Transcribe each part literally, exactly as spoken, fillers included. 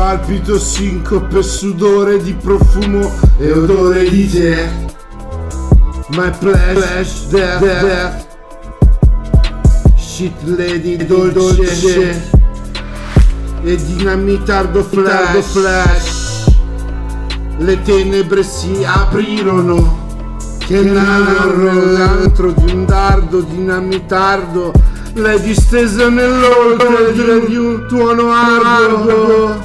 palpito, sincope, sudore di profumo e odore di te. My flesh, death, death. Shit lady, dolce, dolce. E dinamitardo flash, flash. Le tenebre si aprirono, che narro l'antro di un dardo dinamitardo, le distese nell'oltre di un tuono ardo.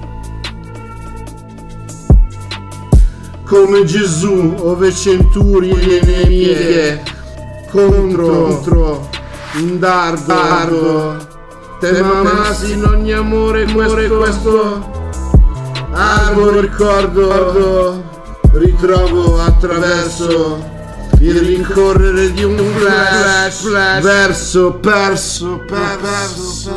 Come Gesù, ove centurie nemiche, contro, contro un dardo, dardo. Te mamassi in ogni amore, amore questo arbo ricordo, ritrovo attraverso il rincorrere di un flash, flash verso, perso, perso,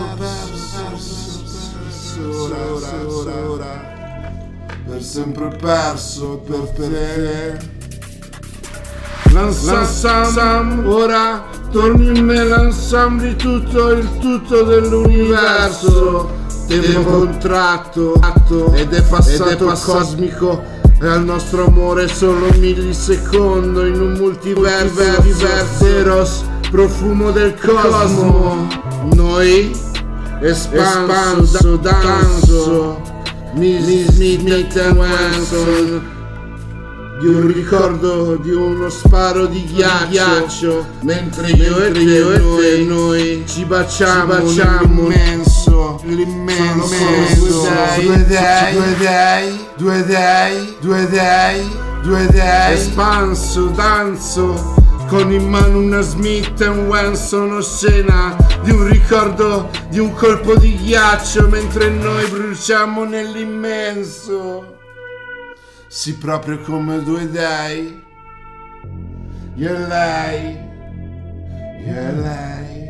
perso, ora, per sempre perso, per te. L'ansam, ora torni in me l'ansam di tutto il tutto dell'universo. Tempo contratto ed è passato, ed è passato cosmico, e al nostro amore solo un millisecondo in un multiverso, multiverso Eros, profumo del cosmo. Noi espanso, danzo, Miss Smith and Wenson, di un ricordo di uno sparo di ghiaccio, ghiaccio mentre io mentre e te, io e te noi ci baciamo, ci baciamo l'immenso, l'immenso, due dei, due dei, due dei, due dei, due dei, espanso, danzo, con in mano una Smith and Wesson oscena, di un ricordo di un colpo di ghiaccio mentre noi bruciamo nell'immenso. Sì, proprio come due dei, io e lei, io e lei.